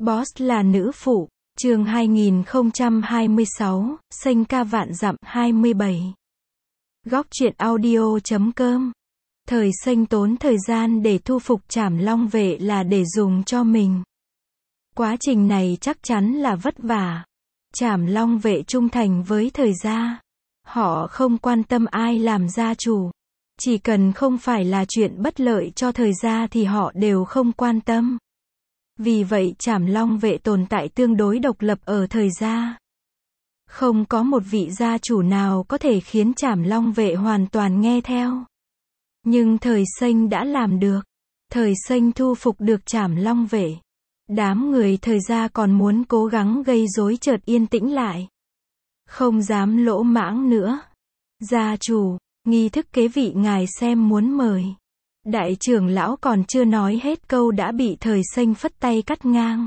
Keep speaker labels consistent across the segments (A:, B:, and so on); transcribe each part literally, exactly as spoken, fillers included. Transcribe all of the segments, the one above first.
A: Boss là nữ phụ, chương hai nghìn không trăm hai mươi sáu, xanh ca vạn dặm hai mươi bảy. Góc truyện audio chấm com. Thời xanh tốn thời gian để thu phục Trảm Long Vệ là để dùng cho mình. Quá trình này chắc chắn là vất vả. Trảm Long Vệ trung thành với thời gia. Họ không quan tâm ai làm gia chủ. Chỉ cần không phải là chuyện bất lợi cho thời gia thì họ đều không quan tâm. Vì vậy Trảm Long Vệ tồn tại tương đối độc lập ở thời gia. Không có một vị gia chủ nào có thể khiến Trảm Long Vệ hoàn toàn nghe theo. Nhưng thời xanh đã làm được. Thời xanh thu phục được Trảm Long Vệ. Đám người thời gia còn muốn cố gắng gây rối chợt yên tĩnh lại. Không dám lỗ mãng nữa. Gia chủ, nghi thức kế vị ngài xem muốn mời. Đại trưởng lão còn chưa nói hết câu đã bị thời xanh phất tay cắt ngang.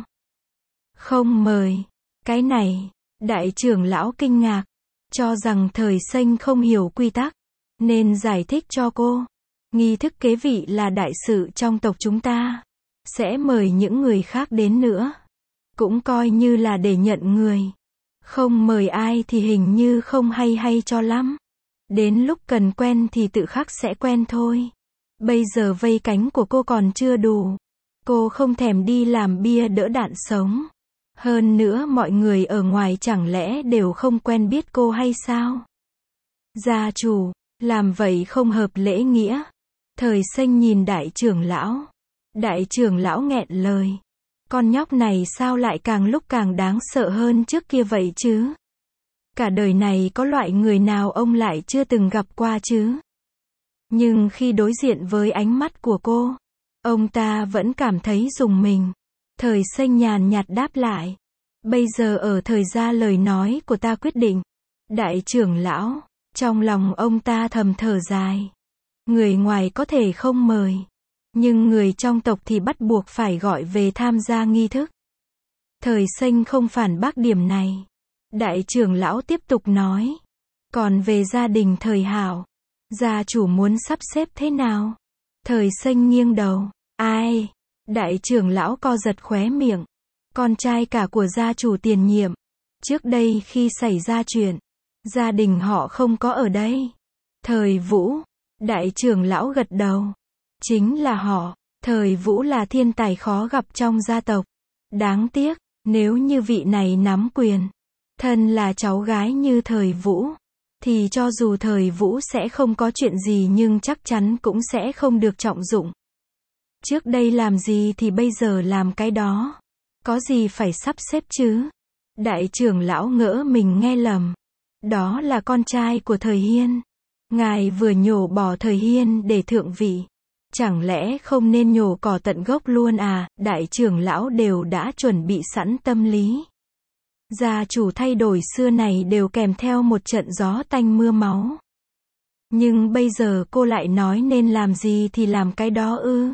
A: Không mời. Cái này, đại trưởng lão kinh ngạc. Cho rằng thời xanh không hiểu quy tắc. Nên giải thích cho cô. Nghi thức kế vị là đại sự trong tộc chúng ta. Sẽ mời những người khác đến nữa. Cũng coi như là để nhận người. Không mời ai thì hình như không hay hay cho lắm. Đến lúc cần quen thì tự khắc sẽ quen thôi. Bây giờ vây cánh của cô còn chưa đủ. Cô không thèm đi làm bia đỡ đạn sống. Hơn nữa mọi người ở ngoài chẳng lẽ đều không quen biết cô hay sao? Gia chủ, làm vậy không hợp lễ nghĩa. Thời xanh nhìn đại trưởng lão. Đại trưởng lão nghẹn lời. Con nhóc này sao lại càng lúc càng đáng sợ hơn trước kia vậy chứ? Cả đời này có loại người nào ông lại chưa từng gặp qua chứ? Nhưng khi đối diện với ánh mắt của cô, ông ta vẫn cảm thấy rùng mình. Thời xanh nhàn nhạt đáp lại. Bây giờ ở thời gia lời nói của ta quyết định. Đại trưởng lão, trong lòng ông ta thầm thở dài. Người ngoài có thể không mời. Nhưng người trong tộc thì bắt buộc phải gọi về tham gia nghi thức. Thời xanh không phản bác điểm này. Đại trưởng lão tiếp tục nói. Còn về gia đình thời Hạo, gia chủ muốn sắp xếp thế nào? Thời xanh nghiêng đầu. Ai? Đại trưởng lão co giật khóe miệng. Con trai cả của gia chủ tiền nhiệm. Trước đây khi xảy ra chuyện, gia đình họ không có ở đây. Thời Vũ. Đại trưởng lão gật đầu. Chính là họ. Thời Vũ là thiên tài khó gặp trong gia tộc. Đáng tiếc, nếu như vị này nắm quyền, thân là cháu gái như thời Vũ, thì cho dù thời Vũ sẽ không có chuyện gì nhưng chắc chắn cũng sẽ không được trọng dụng. Trước đây làm gì thì bây giờ làm cái đó. Có gì phải sắp xếp chứ? Đại trưởng lão ngỡ mình nghe lầm. Đó là con trai của thời Hiên. Ngài vừa nhổ bỏ thời Hiên để thượng vị. Chẳng lẽ không nên nhổ cỏ tận gốc luôn à? Đại trưởng lão đều đã chuẩn bị sẵn tâm lý. Gia chủ thay đổi xưa này đều kèm theo một trận gió tanh mưa máu. Nhưng bây giờ cô lại nói nên làm gì thì làm cái đó ư?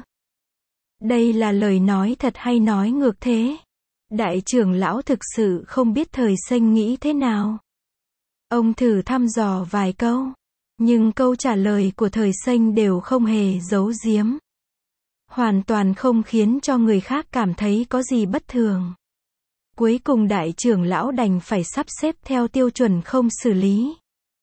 A: Đây là lời nói thật hay nói ngược thế? Đại trưởng lão thực sự không biết thời xanh nghĩ thế nào. Ông thử thăm dò vài câu. Nhưng câu trả lời của thời xanh đều không hề giấu giếm. Hoàn toàn không khiến cho người khác cảm thấy có gì bất thường. Cuối cùng đại trưởng lão đành phải sắp xếp theo tiêu chuẩn không xử lý.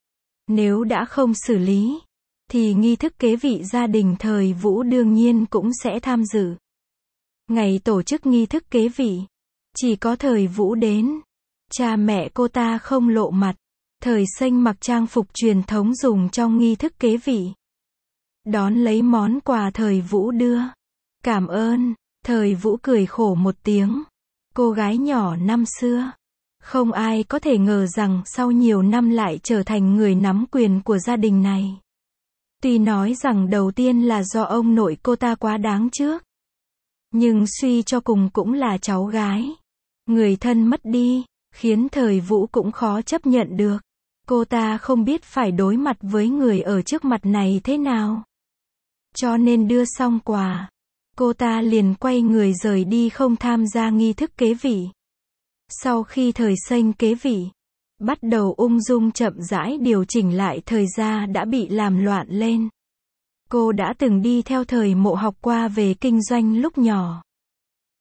A: Nếu đã không xử lý, thì nghi thức kế vị gia đình thời Vũ đương nhiên cũng sẽ tham dự. Ngày tổ chức nghi thức kế vị, chỉ có thời Vũ đến. Cha mẹ cô ta không lộ mặt. Thời xanh mặc trang phục truyền thống dùng trong nghi thức kế vị. Đón lấy món quà thời Vũ đưa. Cảm ơn. Thời Vũ cười khổ một tiếng. Cô gái nhỏ năm xưa. Không ai có thể ngờ rằng sau nhiều năm lại trở thành người nắm quyền của gia đình này. Tuy nói rằng đầu tiên là do ông nội cô ta quá đáng trước. Nhưng suy cho cùng cũng là cháu gái. Người thân mất đi, khiến thời Vũ cũng khó chấp nhận được. Cô ta không biết phải đối mặt với người ở trước mặt này thế nào. Cho nên đưa xong quà, cô ta liền quay người rời đi không tham gia nghi thức kế vị. Sau khi thời xanh kế vị, bắt đầu ung dung chậm rãi điều chỉnh lại thời gia đã bị làm loạn lên. Cô đã từng đi theo thời Mộ học qua về kinh doanh lúc nhỏ.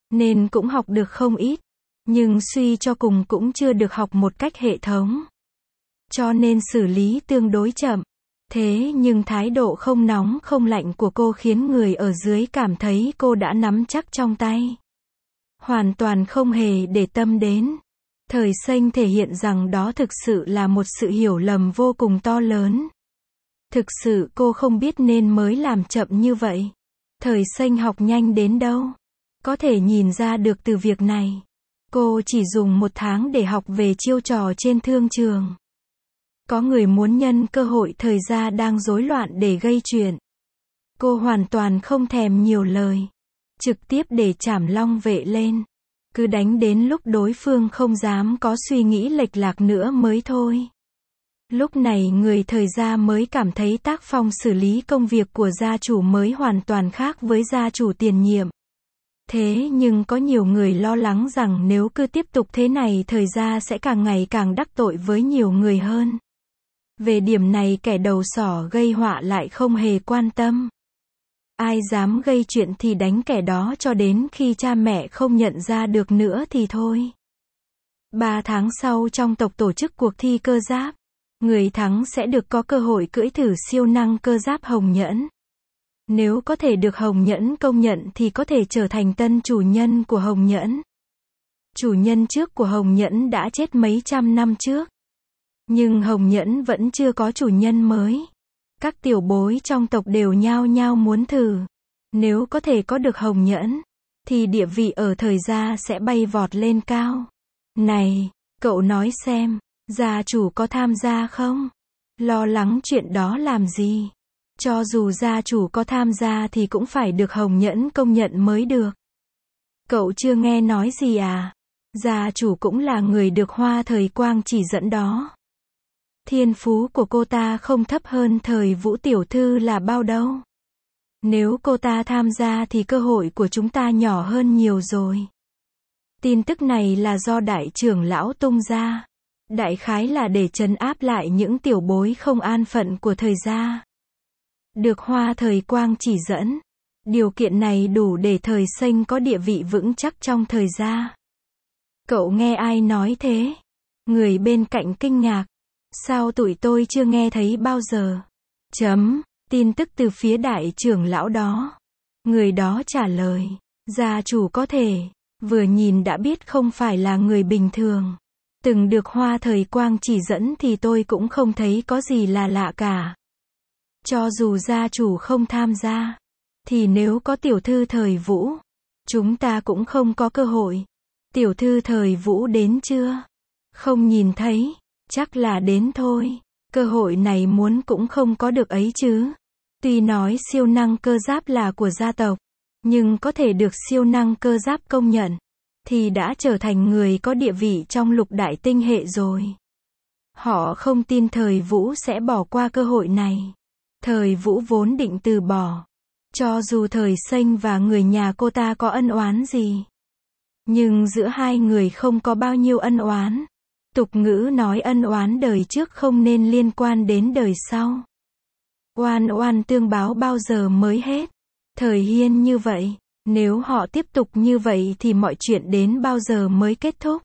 A: nên cũng học được không ít. Nhưng suy cho cùng cũng chưa được học một cách hệ thống. Cho nên xử lý tương đối chậm. Thế nhưng thái độ không nóng không lạnh của cô khiến người ở dưới cảm thấy cô đã nắm chắc trong tay. Hoàn toàn không hề để tâm đến. Thời Xanh thể hiện rằng đó thực sự là một sự hiểu lầm vô cùng to lớn. Thực sự cô không biết nên mới làm chậm như vậy. Thời Xanh học nhanh đến đâu. Có thể nhìn ra được từ việc này. Cô chỉ dùng một tháng để học về chiêu trò trên thương trường. Có người muốn nhân cơ hội thời gia đang rối loạn để gây chuyện. Cô hoàn toàn không thèm nhiều lời. Trực tiếp để trảm Long Vệ lên. Cứ đánh đến lúc đối phương không dám có suy nghĩ lệch lạc nữa mới thôi. Lúc này người thời gia mới cảm thấy tác phong xử lý công việc của gia chủ mới hoàn toàn khác với gia chủ tiền nhiệm. Thế nhưng có nhiều người lo lắng rằng nếu cứ tiếp tục thế này thời gia sẽ càng ngày càng đắc tội với nhiều người hơn. Về điểm này kẻ đầu sỏ gây họa lại không hề quan tâm. Ai dám gây chuyện thì đánh kẻ đó cho đến khi cha mẹ không nhận ra được nữa thì thôi. Ba tháng sau trong tộc tổ chức cuộc thi cơ giáp. Người thắng sẽ được có cơ hội cưỡi thử siêu năng cơ giáp Hồng Nhẫn. Nếu có thể được Hồng Nhẫn công nhận thì có thể trở thành tân chủ nhân của Hồng Nhẫn. Chủ nhân trước của Hồng Nhẫn đã chết mấy trăm năm trước. Nhưng Hồng Nhẫn vẫn chưa có chủ nhân mới. Các tiểu bối trong tộc đều nhao nhao muốn thử. Nếu có thể có được Hồng Nhẫn, thì địa vị ở thời gia sẽ bay vọt lên cao. Này, cậu nói xem, gia chủ có tham gia không? Lo lắng chuyện đó làm gì? Cho dù gia chủ có tham gia thì cũng phải được Hồng Nhẫn công nhận mới được. Cậu chưa nghe nói gì à? Gia chủ cũng là người được Hoa Thời Quang chỉ dẫn đó. Thiên phú của cô ta không thấp hơn Thời Vũ tiểu thư là bao đâu. Nếu cô ta tham gia thì cơ hội của chúng ta nhỏ hơn nhiều rồi. Tin tức này là do đại trưởng lão tung ra. Đại khái là để trấn áp lại những tiểu bối không an phận của thời gia. Được Hoa Thời Quang chỉ dẫn. Điều kiện này đủ để Thời Xanh có địa vị vững chắc trong thời gia. Cậu nghe ai nói thế? Người bên cạnh kinh ngạc. Sao tụi tôi chưa nghe thấy bao giờ? Chấm. Tin tức từ phía đại trưởng lão đó. Người đó trả lời. Gia chủ có thể. Vừa nhìn đã biết không phải là người bình thường. Từng được Hoa Thời Quang chỉ dẫn thì tôi cũng không thấy có gì là lạ cả. Cho dù gia chủ không tham gia, thì nếu có tiểu thư Thời Vũ, chúng ta cũng không có cơ hội. Tiểu thư Thời Vũ đến chưa? Không nhìn thấy, chắc là đến thôi. Cơ hội này muốn cũng không có được ấy chứ. Tuy nói siêu năng cơ giáp là của gia tộc, nhưng có thể được siêu năng cơ giáp công nhận, thì đã trở thành người có địa vị trong lục đại tinh hệ rồi. Họ không tin Thời Vũ sẽ bỏ qua cơ hội này. Thời Vũ vốn định từ bỏ. Cho dù Thời Xanh và người nhà cô ta có ân oán gì. Nhưng giữa hai người không có bao nhiêu ân oán. Tục ngữ nói ân oán đời trước không nên liên quan đến đời sau. Oan oan tương báo bao giờ mới hết. Thời Hiên như vậy. Nếu họ tiếp tục như vậy thì mọi chuyện đến bao giờ mới kết thúc?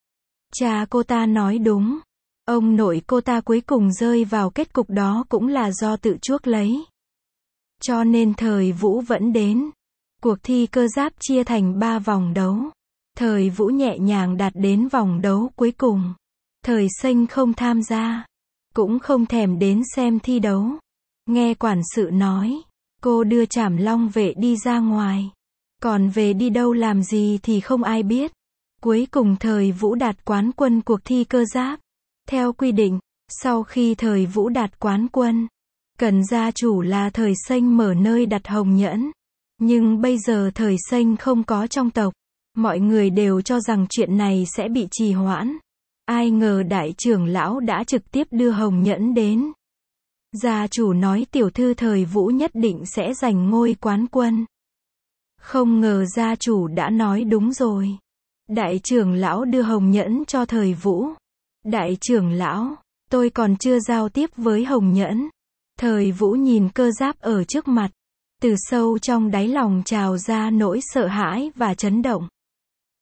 A: Cha cô ta nói đúng. Ông nội cô ta cuối cùng rơi vào kết cục đó cũng là do tự chuốc lấy. Cho nên Thời Vũ vẫn đến. Cuộc thi cơ giáp chia thành ba vòng đấu. Thời Vũ nhẹ nhàng đạt đến vòng đấu cuối cùng. Thời Xanh không tham gia. Cũng không thèm đến xem thi đấu. Nghe quản sự nói. Cô đưa Trảm Long Vệ đi ra ngoài. Còn về đi đâu làm gì thì không ai biết. Cuối cùng Thời Vũ đạt quán quân cuộc thi cơ giáp. Theo quy định, sau khi Thời Vũ đạt quán quân, cần gia chủ là Thời Xanh mở nơi đặt Hồng Nhẫn. Nhưng bây giờ Thời Xanh không có trong tộc. Mọi người đều cho rằng chuyện này sẽ bị trì hoãn. Ai ngờ đại trưởng lão đã trực tiếp đưa Hồng Nhẫn đến. Gia chủ nói tiểu thư Thời Vũ nhất định sẽ giành ngôi quán quân. Không ngờ gia chủ đã nói đúng rồi. Đại trưởng lão đưa Hồng Nhẫn cho Thời Vũ. Đại trưởng lão, tôi còn chưa giao tiếp với Hồng Nhẫn. Thời Vũ nhìn cơ giáp ở trước mặt. Từ sâu trong đáy lòng trào ra nỗi sợ hãi và chấn động.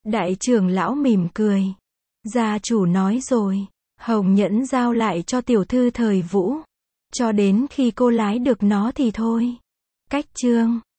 A: Đại trưởng lão mỉm cười. Gia chủ nói rồi. Hồng nhẫn giao lại cho tiểu thư Thời Vũ. Cho đến khi cô lái được nó thì thôi. Cách chương